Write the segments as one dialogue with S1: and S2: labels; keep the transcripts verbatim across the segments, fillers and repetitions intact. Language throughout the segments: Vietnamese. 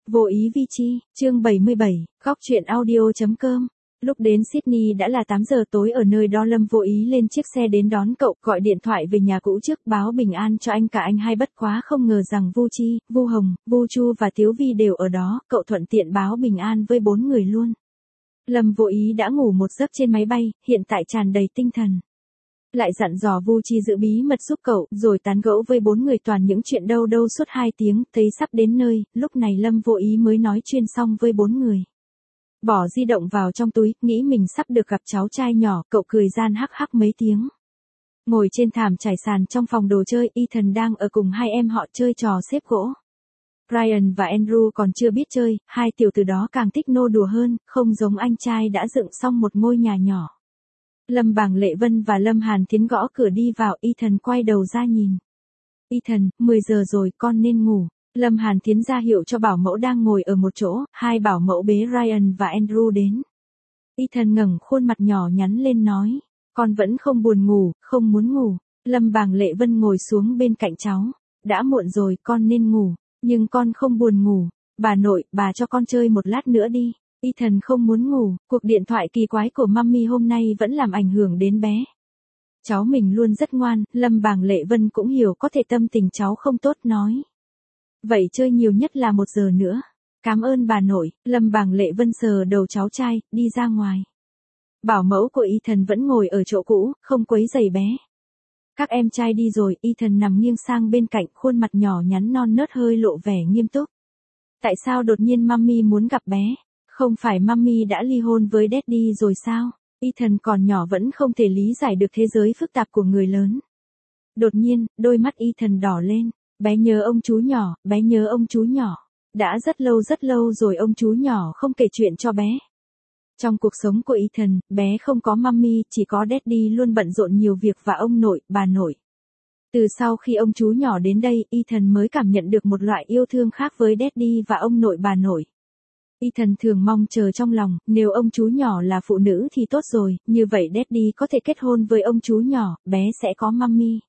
S1: Vô ý vi chi, chương bảy mươi bảy, góc truyện audio.com. Lúc đến Sydney đã là tám giờ tối, ở nơi đó Lâm vô ý lên chiếc xe đến đón cậu, gọi điện thoại về nhà cũ trước báo bình an cho anh cả anh hai, bất quá không ngờ rằng Vu Chi, Vu Hồng, Vu Chu và Tiếu Vi đều ở đó, cậu thuận tiện báo bình an với bốn người luôn. Lâm vô ý đã ngủ một giấc trên máy bay, hiện tại tràn đầy tinh thần. Lại dặn dò Vu Chi giữ bí mật giúp cậu, rồi tán gẫu với bốn người toàn những chuyện đâu đâu suốt hai tiếng, thấy sắp đến nơi, lúc này Lâm vô ý mới nói chuyên xong với bốn người. Bỏ di động vào trong túi, nghĩ mình sắp được gặp cháu trai nhỏ, cậu cười gian hắc hắc mấy tiếng. Ngồi trên thảm trải sàn trong phòng đồ chơi, Ethan đang ở cùng hai em họ chơi trò xếp gỗ. Brian và Andrew còn chưa biết chơi, hai tiểu tử đó càng thích nô đùa hơn, không giống anh trai đã dựng xong một ngôi nhà nhỏ. Lâm Bàng Lệ Vân và Lâm Hàn Thiến gõ cửa đi vào, Ethan quay đầu ra nhìn. Ethan, mười giờ rồi, con nên ngủ. Lâm Hàn Thiến ra hiệu cho bảo mẫu đang ngồi ở một chỗ, hai bảo mẫu bế Ryan và Andrew đến. Ethan ngẩng khuôn mặt nhỏ nhắn lên nói, con vẫn không buồn ngủ, không muốn ngủ. Lâm Bàng Lệ Vân ngồi xuống bên cạnh cháu, đã muộn rồi, con nên ngủ, nhưng con không buồn ngủ. Bà nội, bà cho con chơi một lát nữa đi. Ethan không muốn ngủ, cuộc điện thoại kỳ quái của mummy hôm nay vẫn làm ảnh hưởng đến bé. Cháu mình luôn rất ngoan, Lâm Bàng Lệ Vân cũng hiểu có thể tâm tình cháu không tốt, nói. Vậy chơi nhiều nhất là một giờ nữa. Cảm ơn bà nội. Lâm Bàng Lệ Vân sờ đầu cháu trai, đi ra ngoài. Bảo mẫu của Ethan vẫn ngồi ở chỗ cũ, không quấy rầy bé. Các em trai đi rồi, Ethan nằm nghiêng sang bên cạnh, khuôn mặt nhỏ nhắn non nớt hơi lộ vẻ nghiêm túc. Tại sao đột nhiên mummy muốn gặp bé? Không phải mummy đã ly hôn với daddy rồi sao? Ethan còn nhỏ vẫn không thể lý giải được thế giới phức tạp của người lớn. Đột nhiên, đôi mắt Ethan đỏ lên. Bé nhớ ông chú nhỏ, bé nhớ ông chú nhỏ. Đã rất lâu rất lâu rồi ông chú nhỏ không kể chuyện cho bé. Trong cuộc sống của Ethan, bé không có mummy, chỉ có daddy luôn bận rộn nhiều việc và ông nội, bà nội. Từ sau khi ông chú nhỏ đến đây, Ethan mới cảm nhận được một loại yêu thương khác với daddy và ông nội bà nội. Ethan thường mong chờ trong lòng, nếu ông chú nhỏ là phụ nữ thì tốt rồi, như vậy daddy có thể kết hôn với ông chú nhỏ, bé sẽ có mummy.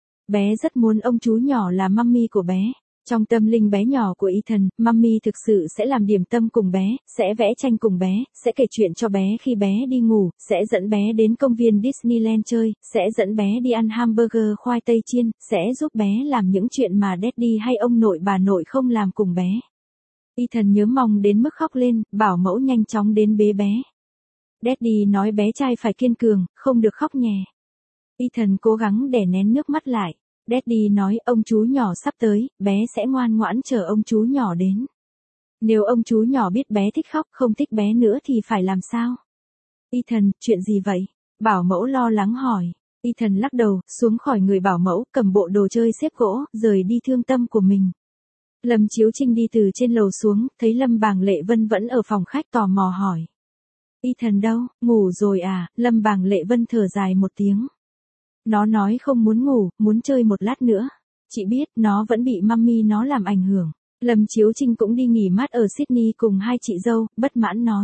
S1: Bé rất muốn ông chú nhỏ là mummy của bé. Trong tâm linh bé nhỏ của Ethan, mummy thực sự sẽ làm điểm tâm cùng bé, sẽ vẽ tranh cùng bé, sẽ kể chuyện cho bé khi bé đi ngủ, sẽ dẫn bé đến công viên Disneyland chơi, sẽ dẫn bé đi ăn hamburger khoai tây chiên, sẽ giúp bé làm những chuyện mà daddy hay ông nội bà nội không làm cùng bé. Ethan nhớ mong đến mức khóc lên, bảo mẫu nhanh chóng đến bế bé. Daddy nói bé trai phải kiên cường, không được khóc nhè. Ethan cố gắng đè nén nước mắt lại. Daddy nói ông chú nhỏ sắp tới, bé sẽ ngoan ngoãn chờ ông chú nhỏ đến. Nếu ông chú nhỏ biết bé thích khóc, không thích bé nữa thì phải làm sao? Ethan, chuyện gì vậy? Bảo mẫu lo lắng hỏi. Ethan lắc đầu, xuống khỏi người bảo mẫu, cầm bộ đồ chơi xếp gỗ, rời đi thương tâm của mình. Lâm Chiếu Trinh đi từ trên lầu xuống, thấy Lâm Bàng Lệ Vân vẫn ở phòng khách, tò mò hỏi. Ethan đâu, ngủ rồi à? Lâm Bàng Lệ Vân thở dài một tiếng. Nó nói không muốn ngủ, muốn chơi một lát nữa. Chị biết, nó vẫn bị mummy nó làm ảnh hưởng. Lâm Chiếu Trinh cũng đi nghỉ mát ở Sydney cùng hai chị dâu, bất mãn nói.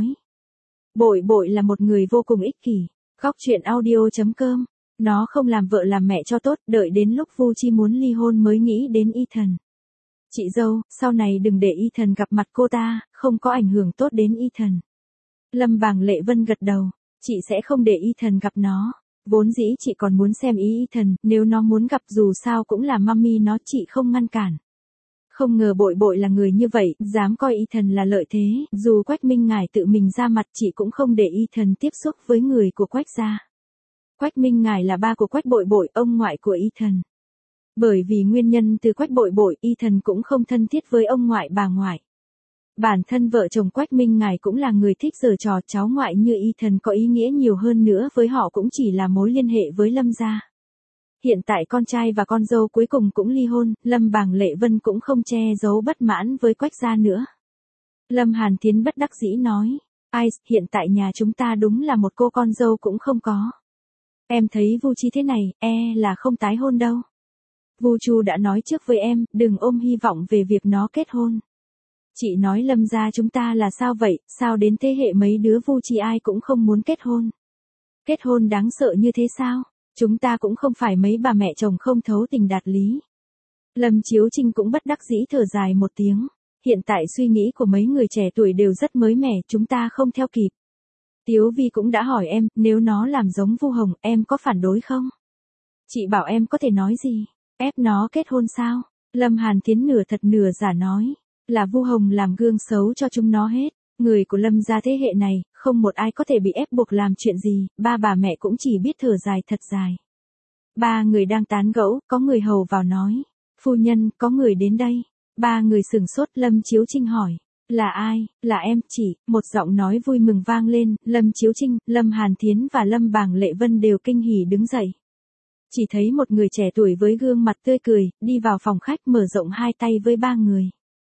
S1: Bội bội là một người vô cùng ích kỷ. Góc truyện audio.com. Nó không làm vợ làm mẹ cho tốt, đợi đến lúc Vu Chi muốn ly hôn mới nghĩ đến Ethan. Chị dâu, sau này đừng để Ethan gặp mặt cô ta, không có ảnh hưởng tốt đến Ethan. Lâm Bàng Lệ Vân gật đầu. Chị sẽ không để Ethan gặp nó. Vốn dĩ chị còn muốn xem ý Ethan, nếu nó muốn gặp dù sao cũng là mummy nó, chị không ngăn cản. Không ngờ bội bội là người như vậy, dám coi Ethan là lợi thế, dù Quách Minh Ngải tự mình ra mặt chị cũng không để Ethan tiếp xúc với người của Quách gia. Quách Minh Ngải là ba của Quách bội bội, ông ngoại của Ethan. Bởi vì nguyên nhân từ Quách bội bội, Ethan cũng không thân thiết với ông ngoại bà ngoại. Bản thân vợ chồng Quách Minh Ngải cũng là người thích giở trò, cháu ngoại như Ethan có ý nghĩa nhiều hơn nữa với họ cũng chỉ là mối liên hệ với Lâm gia. Hiện tại con trai và con dâu cuối cùng cũng ly hôn, Lâm Bàng Lệ Vân cũng không che giấu bất mãn với Quách gia nữa. Lâm Hàn Thiến bất đắc dĩ nói, ai, hiện tại nhà chúng ta đúng là một cô con dâu cũng không có. Em thấy Vu Chi thế này, e là không tái hôn đâu. Vu Chu đã nói trước với em, đừng ôm hy vọng về việc nó kết hôn. Chị nói Lâm gia chúng ta là sao vậy, sao đến thế hệ mấy đứa Vu Chi ai cũng không muốn kết hôn. Kết hôn đáng sợ như thế sao? Chúng ta cũng không phải mấy bà mẹ chồng không thấu tình đạt lý. Lâm Chiếu Trinh cũng bất đắc dĩ thở dài một tiếng. hiện tại suy nghĩ của mấy người trẻ tuổi đều rất mới mẻ, chúng ta không theo kịp. Tiếu Vi cũng đã hỏi em, nếu nó làm giống Vu Hồng, em có phản đối không? Chị bảo em có thể nói gì? Ép nó kết hôn sao? Lâm Hàn Thiến nửa thật nửa giả nói, là Vu Hồng làm gương xấu cho chúng nó hết. Người của Lâm gia thế hệ này, không một ai có thể bị ép buộc làm chuyện gì, ba bà mẹ cũng chỉ biết thở dài thật dài. Ba người đang tán gẫu, có người hầu vào nói, phu nhân, có người đến đây. Ba người sửng sốt, Lâm Chiếu Trinh hỏi, là ai? Là em, chị. Một giọng nói vui mừng vang lên, Lâm Chiếu Trinh, Lâm Hàn Thiến và Lâm Bàng Lệ Vân đều kinh hỉ đứng dậy. Chỉ thấy một người trẻ tuổi với gương mặt tươi cười, đi vào phòng khách mở rộng hai tay với ba người.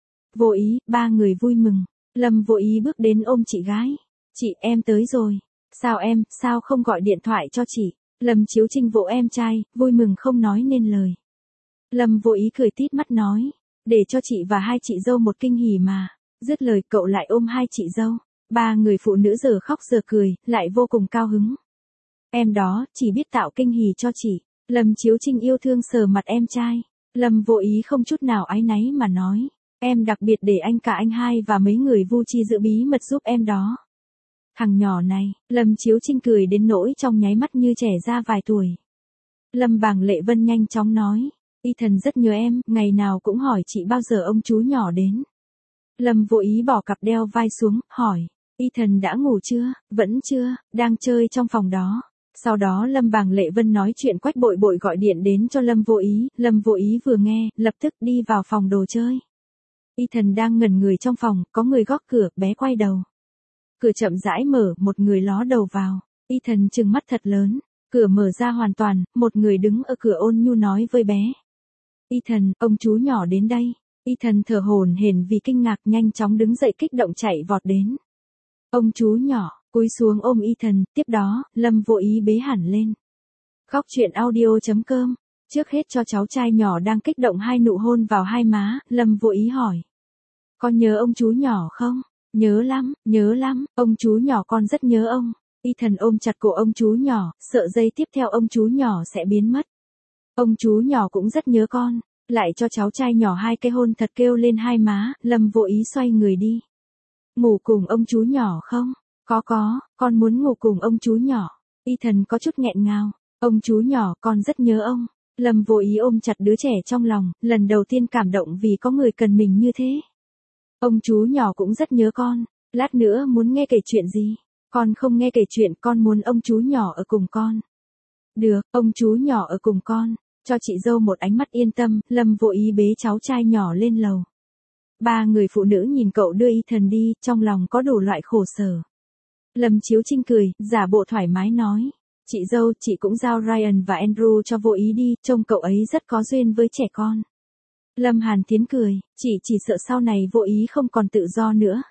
S1: Vô Ý, ba người vui mừng. Lâm Vô Ý bước đến ôm chị gái. Chị, em tới rồi. Sao em, sao không gọi điện thoại cho chị? Lâm Chiếu Trinh vỗ em trai, vui mừng không nói nên lời. Lâm Vô Ý cười tít mắt nói, để cho chị và hai chị dâu một kinh hỉ mà. Dứt lời cậu lại ôm hai chị dâu. Ba người phụ nữ giờ khóc giờ cười, lại vô cùng cao hứng. Em đó, chỉ biết tạo kinh hỉ cho chị. Lâm Chiếu Trinh yêu thương sờ mặt em trai. Lâm Vô Ý không chút nào áy náy mà nói, em đặc biệt để anh cả anh hai và mấy người Vu Chi giữ bí mật giúp em đó. Thằng nhỏ này, Lâm Chiếu Trinh cười đến nỗi trong nháy mắt như trẻ ra vài tuổi. Lâm Bàng Lệ Vân nhanh chóng nói, Y Thần rất nhớ em, ngày nào cũng hỏi chị bao giờ ông chú nhỏ đến. Lâm Vô Ý bỏ cặp đeo vai xuống, hỏi, Y Thần đã ngủ chưa? Vẫn chưa, đang chơi trong phòng đó. Sau đó Lâm Bàng Lệ Vân nói chuyện Quách Bội Bội gọi điện đến cho Lâm Vô Ý, Lâm Vô Ý vừa nghe, lập tức đi vào phòng đồ chơi. Y Thần đang ngẩn người trong phòng, có người gõ cửa, bé quay đầu. Cửa chậm rãi mở, một người ló đầu vào. Y Thần trừng mắt thật lớn, cửa mở ra hoàn toàn, một người đứng ở cửa ôn nhu nói với bé. Y Thần, ông chú nhỏ đến đây. Y Thần thở hổn hển vì kinh ngạc, nhanh chóng đứng dậy kích động chạy vọt đến. Ông chú nhỏ, cúi xuống ôm Y Thần, tiếp đó, Lâm Vô Ý bế hẳn lên. Khóc chuyện audio chấm com. Trước hết cho cháu trai nhỏ đang kích động hai nụ hôn vào hai má, Lâm Vô Ý hỏi. Có nhớ ông chú nhỏ không? Nhớ lắm, nhớ lắm, ông chú nhỏ con rất nhớ ông. Y Thần ôm chặt cổ ông chú nhỏ, sợ giây tiếp theo ông chú nhỏ sẽ biến mất. Ông chú nhỏ cũng rất nhớ con, lại cho cháu trai nhỏ hai cái hôn thật kêu lên hai má, Lâm Vô Ý xoay người đi. Ngủ cùng ông chú nhỏ không? Có có, con muốn ngủ cùng ông chú nhỏ. Y Thần có chút nghẹn ngào, ông chú nhỏ con rất nhớ ông. Lâm Vô Ý ôm chặt đứa trẻ trong lòng, lần đầu tiên cảm động vì có người cần mình như thế. Ông chú nhỏ cũng rất nhớ con, lát nữa muốn nghe kể chuyện gì? Con không nghe kể chuyện, con muốn ông chú nhỏ ở cùng con. Được, ông chú nhỏ ở cùng con, cho chị dâu một ánh mắt yên tâm, Lâm Vô Ý bế cháu trai nhỏ lên lầu. Ba người phụ nữ nhìn cậu đưa Y Thần đi, trong lòng có đủ loại khổ sở. Lâm Chiếu Trinh cười, giả bộ thoải mái nói. Chị dâu, chị cũng giao Ryan và Andrew cho Vô Ý đi, trông cậu ấy rất có duyên với trẻ con. Lâm Hàn Thiến cười, chị chỉ sợ sau này Vô Ý không còn tự do nữa.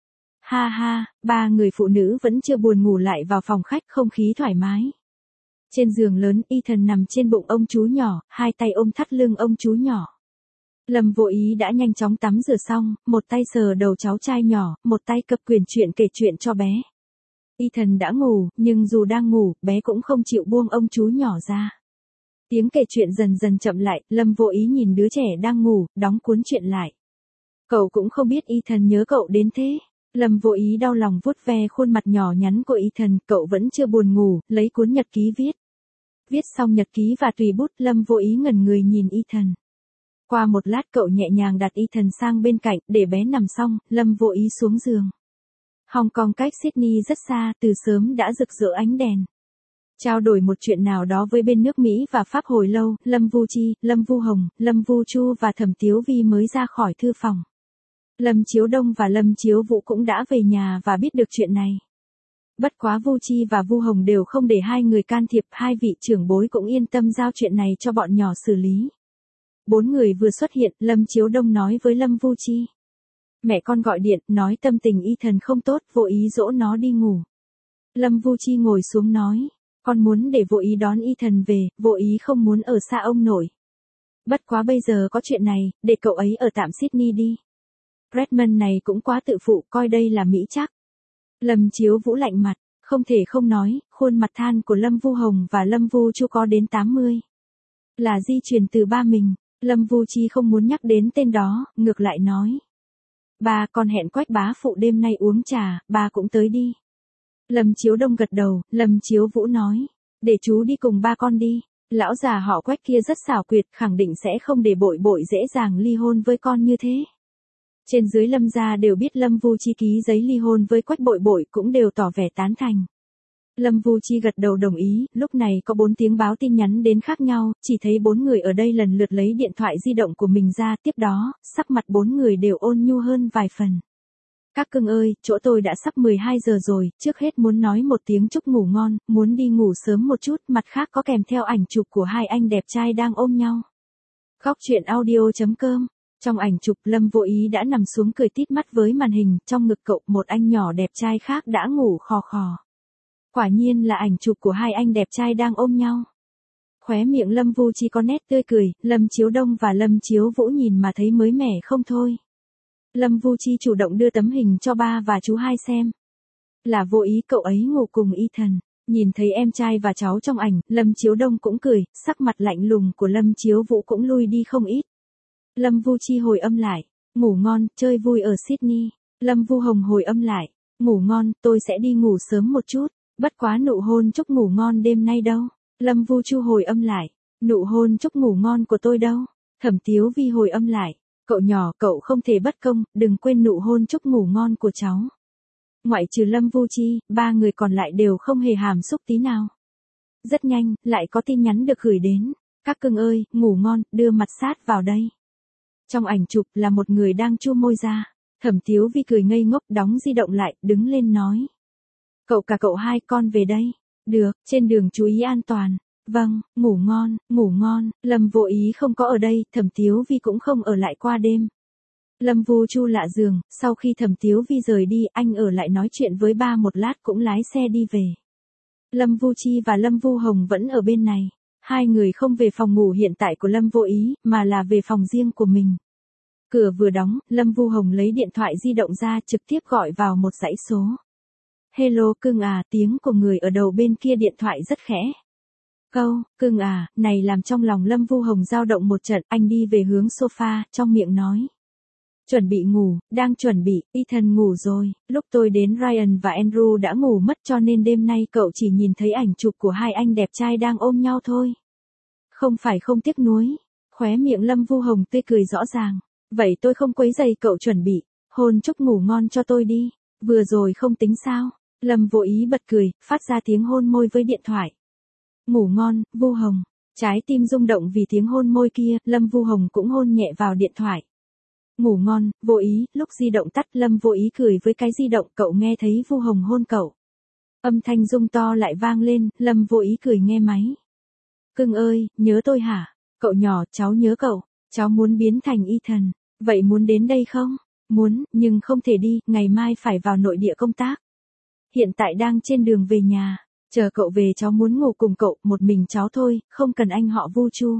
S1: Ha ha, ba người phụ nữ vẫn chưa buồn ngủ lại vào phòng khách, không khí thoải mái. Trên giường lớn, Y Thần nằm trên bụng ông chú nhỏ, hai tay ôm thắt lưng ông chú nhỏ. Lâm Vô Ý đã nhanh chóng tắm rửa xong, một tay sờ đầu cháu trai nhỏ, một tay cập quyển truyện kể chuyện cho bé. Y Thần đã ngủ, nhưng dù đang ngủ, bé cũng không chịu buông ông chú nhỏ ra. Tiếng kể chuyện dần dần chậm lại, Lâm Vô Ý nhìn đứa trẻ đang ngủ, đóng cuốn truyện lại. Cậu cũng không biết Y Thần nhớ cậu đến thế. Lâm Vô Ý đau lòng vuốt ve khuôn mặt nhỏ nhắn của Y Thần, cậu vẫn chưa buồn ngủ, lấy cuốn nhật ký viết. Viết xong nhật ký và tùy bút, Lâm Vô Ý ngẩn người nhìn Y Thần. Qua một lát cậu nhẹ nhàng đặt Y Thần sang bên cạnh, để bé nằm xong, Lâm Vô Ý xuống giường. Hong Kong cách Sydney rất xa, từ sớm đã rực rỡ ánh đèn. Trao đổi một chuyện nào đó với bên nước Mỹ và Pháp hồi lâu, Lâm Vu Chi, Lâm Vu Hồng, Lâm Vu Chu và Thẩm Tiếu Vi mới ra khỏi thư phòng. Lâm Chiếu Đông và Lâm Chiếu Vũ cũng đã về nhà và biết được chuyện này. Bất quá Vu Chi và Vu Hồng đều không để hai người can thiệp, hai vị trưởng bối cũng yên tâm giao chuyện này cho bọn nhỏ xử lý. Bốn người vừa xuất hiện, Lâm Chiếu Đông nói với Lâm Vu Chi. Mẹ con gọi điện, nói tâm tình Y Thần không tốt, Vô Ý dỗ nó đi ngủ. Lâm Vu Chi ngồi xuống nói, con muốn để Vô Ý đón Y Thần về, Vô Ý không muốn ở xa ông nội. Bất quá bây giờ có chuyện này, để cậu ấy ở tạm Sydney đi. Redmond này cũng quá tự phụ, coi đây là Mỹ chắc. Lâm Chiếu Vũ lạnh mặt, không thể không nói, khuôn mặt than của Lâm Vu Hồng và Lâm Vu Chu có đến tám mươi. Là di truyền từ ba mình, Lâm Vu Chi không muốn nhắc đến tên đó, ngược lại nói. Ba, con hẹn Quách bá phụ đêm nay uống trà, ba cũng tới đi. Lâm Chiếu Đông gật đầu, Lâm Chiếu Vũ nói. Để chú đi cùng ba con đi. Lão già họ Quách kia rất xảo quyệt, khẳng định sẽ không để bội bội dễ dàng ly hôn với con như thế. Trên dưới Lâm gia đều biết Lâm Vu Chi ký giấy ly hôn với Quách bội bội, cũng đều tỏ vẻ tán thành. Lâm Vu Chi gật đầu đồng ý, lúc này có bốn tiếng báo tin nhắn đến khác nhau, chỉ thấy bốn người ở đây lần lượt lấy điện thoại di động của mình ra, tiếp đó, sắc mặt bốn người đều ôn nhu hơn vài phần. Các cưng ơi, chỗ tôi đã sắp mười hai giờ rồi, trước hết muốn nói một tiếng chúc ngủ ngon, muốn đi ngủ sớm một chút, mặt khác có kèm theo ảnh chụp của hai anh đẹp trai đang ôm nhau. Góc truyện audio chấm com. Trong ảnh chụp Lâm Vô Ý đã nằm xuống cười tít mắt với màn hình, trong ngực cậu một anh nhỏ đẹp trai khác đã ngủ khò khò. Quả nhiên là ảnh chụp của hai anh đẹp trai đang ôm nhau. Khóe miệng Lâm Vu Chi có nét tươi cười, Lâm Chiếu Đông và Lâm Chiếu Vũ nhìn mà thấy mới mẻ không thôi. Lâm Vu Chi chủ động đưa tấm hình cho ba và chú hai xem. Là Vô Ý cậu ấy ngủ cùng Ethan. Nhìn thấy em trai và cháu trong ảnh, Lâm Chiếu Đông cũng cười, sắc mặt lạnh lùng của Lâm Chiếu Vũ cũng lui đi không ít. Lâm Vu Chi hồi âm lại, ngủ ngon, chơi vui ở Sydney. Lâm Vu Hồng hồi âm lại, ngủ ngon, tôi sẽ đi ngủ sớm một chút, bất quá nụ hôn chúc ngủ ngon đêm nay đâu. Lâm Vu Chu hồi âm lại, nụ hôn chúc ngủ ngon của tôi đâu. Thẩm Tiếu Vi hồi âm lại, cậu nhỏ, cậu không thể bất công, đừng quên nụ hôn chúc ngủ ngon của cháu. Ngoại trừ Lâm Vu Chi, ba người còn lại đều không hề hàm xúc tí nào. Rất nhanh, lại có tin nhắn được gửi đến. Các cưng ơi, ngủ ngon, đưa mặt sát vào đây. Trong ảnh chụp là một người đang chu môi ra. Thẩm Tiếu Vi cười ngây ngốc, đóng di động lại, đứng lên nói. Cậu cả cậu hai con về đây. Được, trên đường chú ý an toàn. Vâng, ngủ ngon, ngủ ngon. Lâm Vô Ý không có ở đây, Thẩm Tiếu Vi cũng không ở lại qua đêm. Lâm Vu Chu lạ giường, sau khi Thẩm Tiếu Vi rời đi, anh ở lại nói chuyện với ba một lát cũng lái xe đi về. Lâm Vu Chi và Lâm Vu Hồng vẫn ở bên này. Hai người không về phòng ngủ hiện tại của Lâm Vô Ý, mà là về phòng riêng của mình. Cửa vừa đóng, Lâm Vu Hồng lấy điện thoại di động ra trực tiếp gọi vào một dãy số. Hello cưng à, tiếng của người ở đầu bên kia điện thoại rất khẽ. Câu, cưng à, này làm trong lòng Lâm Vu Hồng dao động một trận, anh đi về hướng sofa, trong miệng nói. Chuẩn bị ngủ, đang chuẩn bị, Ethan ngủ rồi, lúc tôi đến Ryan và Andrew đã ngủ mất cho nên đêm nay cậu chỉ nhìn thấy ảnh chụp của hai anh đẹp trai đang ôm nhau thôi. Không phải không tiếc nuối, khóe miệng Lâm Vu Hồng tươi cười rõ ràng, vậy tôi không quấy rầy cậu chuẩn bị, hôn chúc ngủ ngon cho tôi đi, vừa rồi không tính sao, Lâm Vô Ý bật cười, phát ra tiếng hôn môi với điện thoại. Ngủ ngon, Vu Hồng, trái tim rung động vì tiếng hôn môi kia, Lâm Vu Hồng cũng hôn nhẹ vào điện thoại. Ngủ ngon, Vô Ý, lúc di động tắt Lâm Vô Ý cười với cái di động, cậu nghe thấy Vu Hồng hôn cậu. Âm thanh rung to lại vang lên, Lâm Vô Ý cười nghe máy. Cưng ơi, nhớ tôi hả? Cậu nhỏ, cháu nhớ cậu, cháu muốn biến thành Ethan, vậy muốn đến đây không? Muốn, nhưng không thể đi, ngày mai phải vào nội địa công tác. Hiện tại đang trên đường về nhà, chờ cậu về cháu muốn ngủ cùng cậu, một mình cháu thôi, không cần anh họ Vu Chu.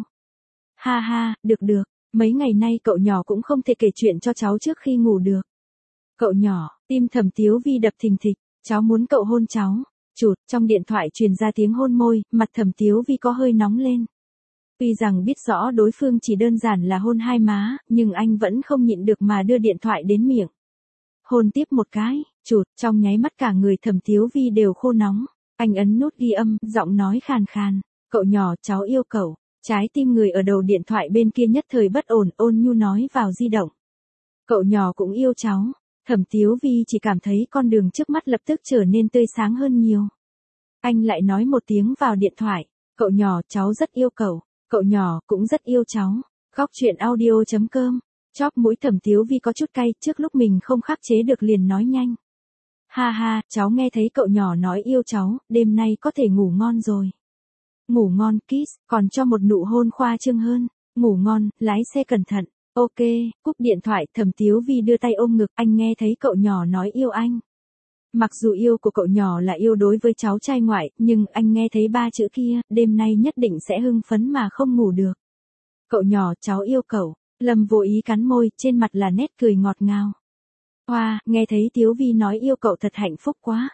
S1: Ha ha, được được. Mấy ngày nay cậu nhỏ cũng không thể kể chuyện cho cháu trước khi ngủ được. Cậu nhỏ, tim Thẩm Tiếu Vi đập thình thịch, cháu muốn cậu hôn cháu. Chụt, trong điện thoại truyền ra tiếng hôn môi, mặt Thẩm Tiếu Vi có hơi nóng lên. Tuy rằng biết rõ đối phương chỉ đơn giản là hôn hai má, nhưng anh vẫn không nhịn được mà đưa điện thoại đến miệng. Hôn tiếp một cái, chụt, trong nháy mắt cả người Thẩm Tiếu Vi đều khô nóng. Anh ấn nút ghi âm, giọng nói khàn khàn. Cậu nhỏ, cháu yêu cậu. Trái tim người ở đầu điện thoại bên kia nhất thời bất ổn, ôn nhu nói vào di động. Cậu nhỏ cũng yêu cháu. Thẩm Tiếu Vi chỉ cảm thấy con đường trước mắt lập tức trở nên tươi sáng hơn nhiều. Anh lại nói một tiếng vào điện thoại. Cậu nhỏ, cháu rất yêu cậu. Cậu nhỏ cũng rất yêu cháu. Góc truyện audio chấm com. Chóp mũi Thẩm Tiếu Vi có chút cay, trước lúc mình không khắc chế được liền nói nhanh. Ha ha, cháu nghe thấy cậu nhỏ nói yêu cháu, đêm nay có thể ngủ ngon rồi. Ngủ ngon, kiss, còn cho một nụ hôn khoa trương hơn. Ngủ ngon, lái xe cẩn thận. Ok, cúp điện thoại, Thẩm Tiếu Vi đưa tay ôm ngực, anh nghe thấy cậu nhỏ nói yêu anh. Mặc dù yêu của cậu nhỏ là yêu đối với cháu trai ngoại, nhưng anh nghe thấy ba chữ kia, đêm nay nhất định sẽ hưng phấn mà không ngủ được. Cậu nhỏ, cháu yêu cậu. Lâm Vô Ý cắn môi, trên mặt là nét cười ngọt ngào. Hoa, wow, nghe thấy Tiếu Vi nói yêu cậu thật hạnh phúc quá.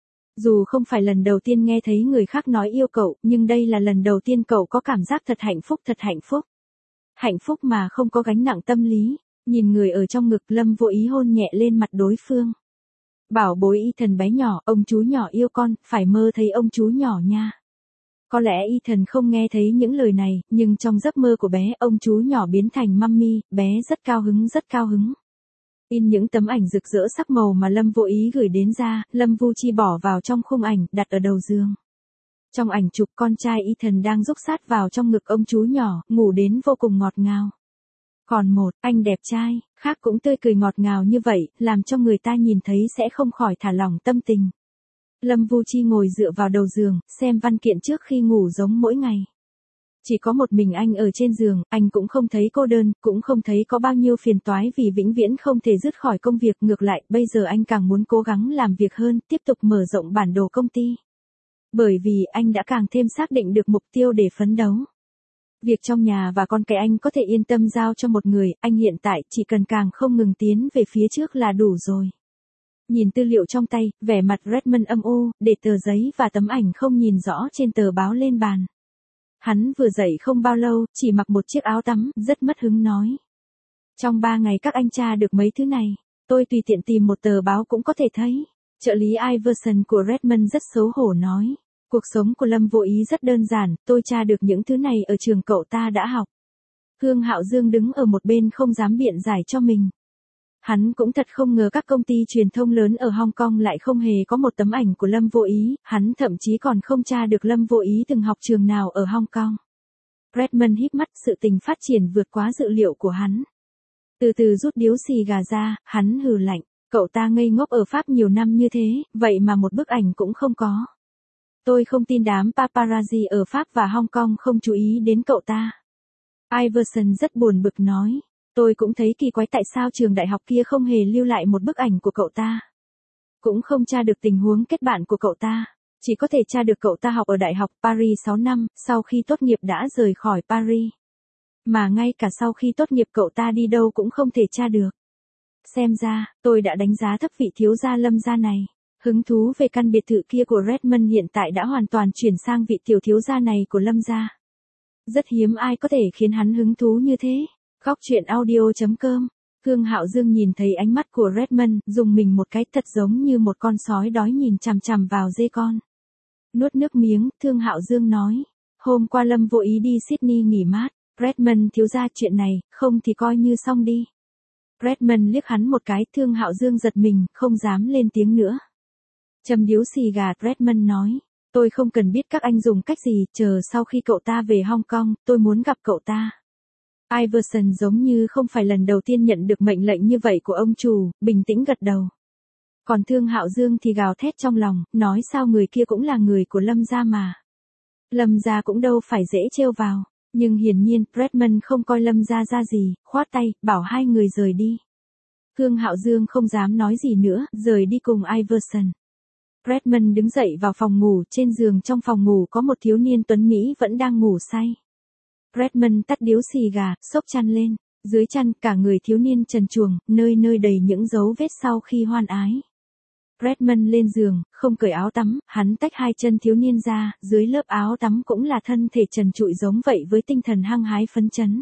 S1: Dù không phải lần đầu tiên nghe thấy người khác nói yêu cậu, nhưng đây là lần đầu tiên cậu có cảm giác thật hạnh phúc thật hạnh phúc. Hạnh phúc mà không có gánh nặng tâm lý. Nhìn người ở trong ngực, Lâm vô ý hôn nhẹ lên mặt đối phương. Bảo bối Ethan bé nhỏ, ông chú nhỏ yêu con, phải mơ thấy ông chú nhỏ nha. Có lẽ Ethan không nghe thấy những lời này, nhưng trong giấc mơ của bé, ông chú nhỏ biến thành mummy, bé rất cao hứng rất cao hứng. In những tấm ảnh rực rỡ sắc màu mà Lâm vô ý gửi đến ra, Lâm Vu Chi bỏ vào trong khung ảnh, đặt ở đầu giường. Trong ảnh chụp, con trai Ethan đang rúc sát vào trong ngực ông chú nhỏ, ngủ đến vô cùng ngọt ngào. Còn một, anh đẹp trai, khác cũng tươi cười ngọt ngào như vậy, làm cho người ta nhìn thấy sẽ không khỏi thả lỏng tâm tình. Lâm Vu Chi ngồi dựa vào đầu giường, xem văn kiện trước khi ngủ giống mỗi ngày. Chỉ có một mình anh ở trên giường, anh cũng không thấy cô đơn, cũng không thấy có bao nhiêu phiền toái vì vĩnh viễn không thể dứt khỏi công việc. Ngược lại, bây giờ anh càng muốn cố gắng làm việc hơn, tiếp tục mở rộng bản đồ công ty. Bởi vì anh đã càng thêm xác định được mục tiêu để phấn đấu. Việc trong nhà và con cái anh có thể yên tâm giao cho một người, anh hiện tại chỉ cần càng không ngừng tiến về phía trước là đủ rồi. Nhìn tư liệu trong tay, vẻ mặt Redmond âm u, để tờ giấy và tấm ảnh không nhìn rõ trên tờ báo lên bàn. Hắn vừa dậy không bao lâu, chỉ mặc một chiếc áo tắm, rất mất hứng nói. Trong ba ngày các anh tra được mấy thứ này, tôi tùy tiện tìm một tờ báo cũng có thể thấy. Trợ lý Iverson của Redmond rất xấu hổ nói. Cuộc sống của Lâm vô ý rất đơn giản, tôi tra được những thứ này ở trường cậu ta đã học. Khương Hạo Dương đứng ở một bên không dám biện giải cho mình. Hắn cũng thật không ngờ các công ty truyền thông lớn ở Hong Kong lại không hề có một tấm ảnh của Lâm vô ý, hắn thậm chí còn không tra được Lâm vô ý từng học trường nào ở Hong Kong. Redmond híp mắt, sự tình phát triển vượt quá dự liệu của hắn. Từ từ rút điếu xì gà ra, hắn hừ lạnh, cậu ta ngây ngốc ở Pháp nhiều năm như thế, vậy mà một bức ảnh cũng không có. Tôi không tin đám paparazzi ở Pháp và Hong Kong không chú ý đến cậu ta. Iverson rất buồn bực nói. Tôi cũng thấy kỳ quái tại sao trường đại học kia không hề lưu lại một bức ảnh của cậu ta. Cũng không tra được tình huống kết bạn của cậu ta. Chỉ có thể tra được cậu ta học ở Đại học Paris sáu năm, sau khi tốt nghiệp đã rời khỏi Paris. Mà ngay cả sau khi tốt nghiệp cậu ta đi đâu cũng không thể tra được. Xem ra, tôi đã đánh giá thấp vị thiếu gia Lâm gia này. Hứng thú về căn biệt thự kia của Redmond hiện tại đã hoàn toàn chuyển sang vị tiểu thiếu gia này của Lâm gia. Rất hiếm ai có thể khiến hắn hứng thú như thế. Góc truyện audio chấm com. Khương Hạo Dương nhìn thấy ánh mắt của Redmond, dùng mình một cái, thật giống như một con sói đói nhìn chằm chằm vào dê con. Nuốt nước miếng, Thương Hạo Dương nói. Hôm qua Lâm vô ý đi Sydney nghỉ mát. Redmond thiếu gia, chuyện này, không thì coi như xong đi. Redmond liếc hắn một cái, Thương Hạo Dương giật mình, không dám lên tiếng nữa. Châm điếu xì gà, Redmond nói. Tôi không cần biết các anh dùng cách gì, chờ sau khi cậu ta về Hong Kong, tôi muốn gặp cậu ta. Iverson giống như không phải lần đầu tiên nhận được mệnh lệnh như vậy của ông chủ, bình tĩnh gật đầu. Còn Thương Hạo Dương thì gào thét trong lòng, nói sao người kia cũng là người của Lâm gia mà. Lâm gia cũng đâu phải dễ trêu vào, nhưng hiển nhiên, Redmond không coi Lâm gia ra gì, khoát tay, bảo hai người rời đi. Thương Hạo Dương không dám nói gì nữa, rời đi cùng Iverson. Redmond đứng dậy vào phòng ngủ, trên giường trong phòng ngủ có một thiếu niên tuấn Mỹ vẫn đang ngủ say. Redmond tắt điếu xì gà, xốc chăn lên, dưới chăn cả người thiếu niên trần truồng, nơi nơi đầy những dấu vết sau khi hoan ái. Redmond lên giường, không cởi áo tắm, hắn tách hai chân thiếu niên ra, dưới lớp áo tắm cũng là thân thể trần trụi giống vậy với tinh thần hăng hái phấn chấn.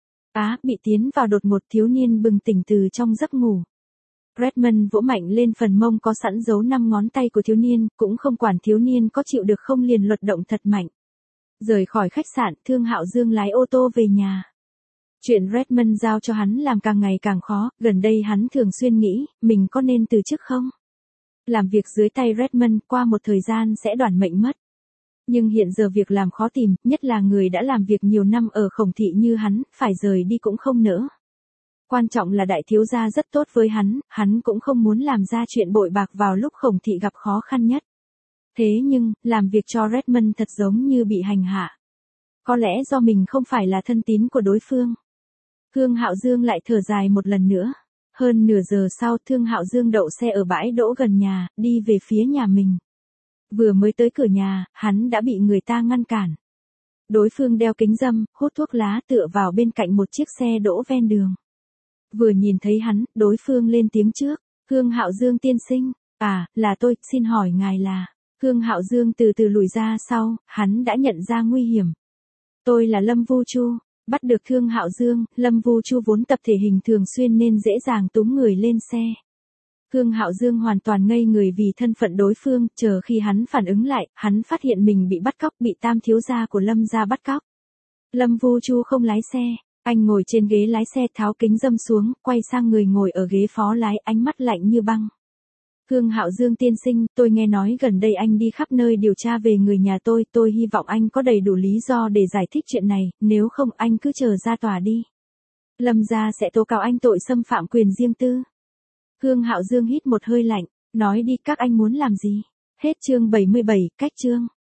S1: Á, bị tiến vào đột ngột, thiếu niên bừng tỉnh từ trong giấc ngủ. Redmond vỗ mạnh lên phần mông có sẵn dấu năm ngón tay của thiếu niên, cũng không quản thiếu niên có chịu được không, liền luật động thật mạnh. Rời khỏi khách sạn, Thương Hạo Dương lái ô tô về nhà. Chuyện Redmond giao cho hắn làm càng ngày càng khó, gần đây hắn thường xuyên nghĩ, mình có nên từ chức không? Làm việc dưới tay Redmond qua một thời gian sẽ đoản mệnh mất. Nhưng hiện giờ việc làm khó tìm, nhất là người đã làm việc nhiều năm ở Khổng thị như hắn, phải rời đi cũng không nỡ. Quan trọng là đại thiếu gia rất tốt với hắn, hắn cũng không muốn làm ra chuyện bội bạc vào lúc Khổng thị gặp khó khăn nhất. Thế nhưng, làm việc cho Redmond thật giống như bị hành hạ. Có lẽ do mình không phải là thân tín của đối phương. Thương Hạo Dương lại thở dài một lần nữa. Hơn nửa giờ sau, Thương Hạo Dương đậu xe ở bãi đỗ gần nhà, đi về phía nhà mình. Vừa mới tới cửa nhà, hắn đã bị người ta ngăn cản. Đối phương đeo kính râm, hút thuốc lá, tựa vào bên cạnh một chiếc xe đỗ ven đường. Vừa nhìn thấy hắn, đối phương lên tiếng trước. Thương Hạo Dương tiên sinh. À, là tôi, xin hỏi ngài là. Thương Hạo Dương từ từ lùi ra sau, hắn đã nhận ra nguy hiểm. Tôi là Lâm Vu Chu. Bắt được Thương Hạo Dương, Lâm Vu Chu vốn tập thể hình thường xuyên nên dễ dàng túm người lên xe. Thương Hạo Dương hoàn toàn ngây người vì thân phận đối phương, chờ khi hắn phản ứng lại, hắn phát hiện mình bị bắt cóc, bị tam thiếu gia của Lâm gia bắt cóc. Lâm Vu Chu không lái xe, anh ngồi trên ghế lái xe tháo kính râm xuống, quay sang người ngồi ở ghế phó lái, ánh mắt lạnh như băng. Thương Hạo Dương tiên sinh, tôi nghe nói gần đây anh đi khắp nơi điều tra về người nhà tôi, tôi hy vọng anh có đầy đủ lý do để giải thích chuyện này, nếu không anh cứ chờ ra tòa đi. Lâm gia sẽ tố cáo anh tội xâm phạm quyền riêng tư. Thương Hạo Dương hít một hơi lạnh, nói đi các anh muốn làm gì. Hết chương bảy mươi bảy, cách chương.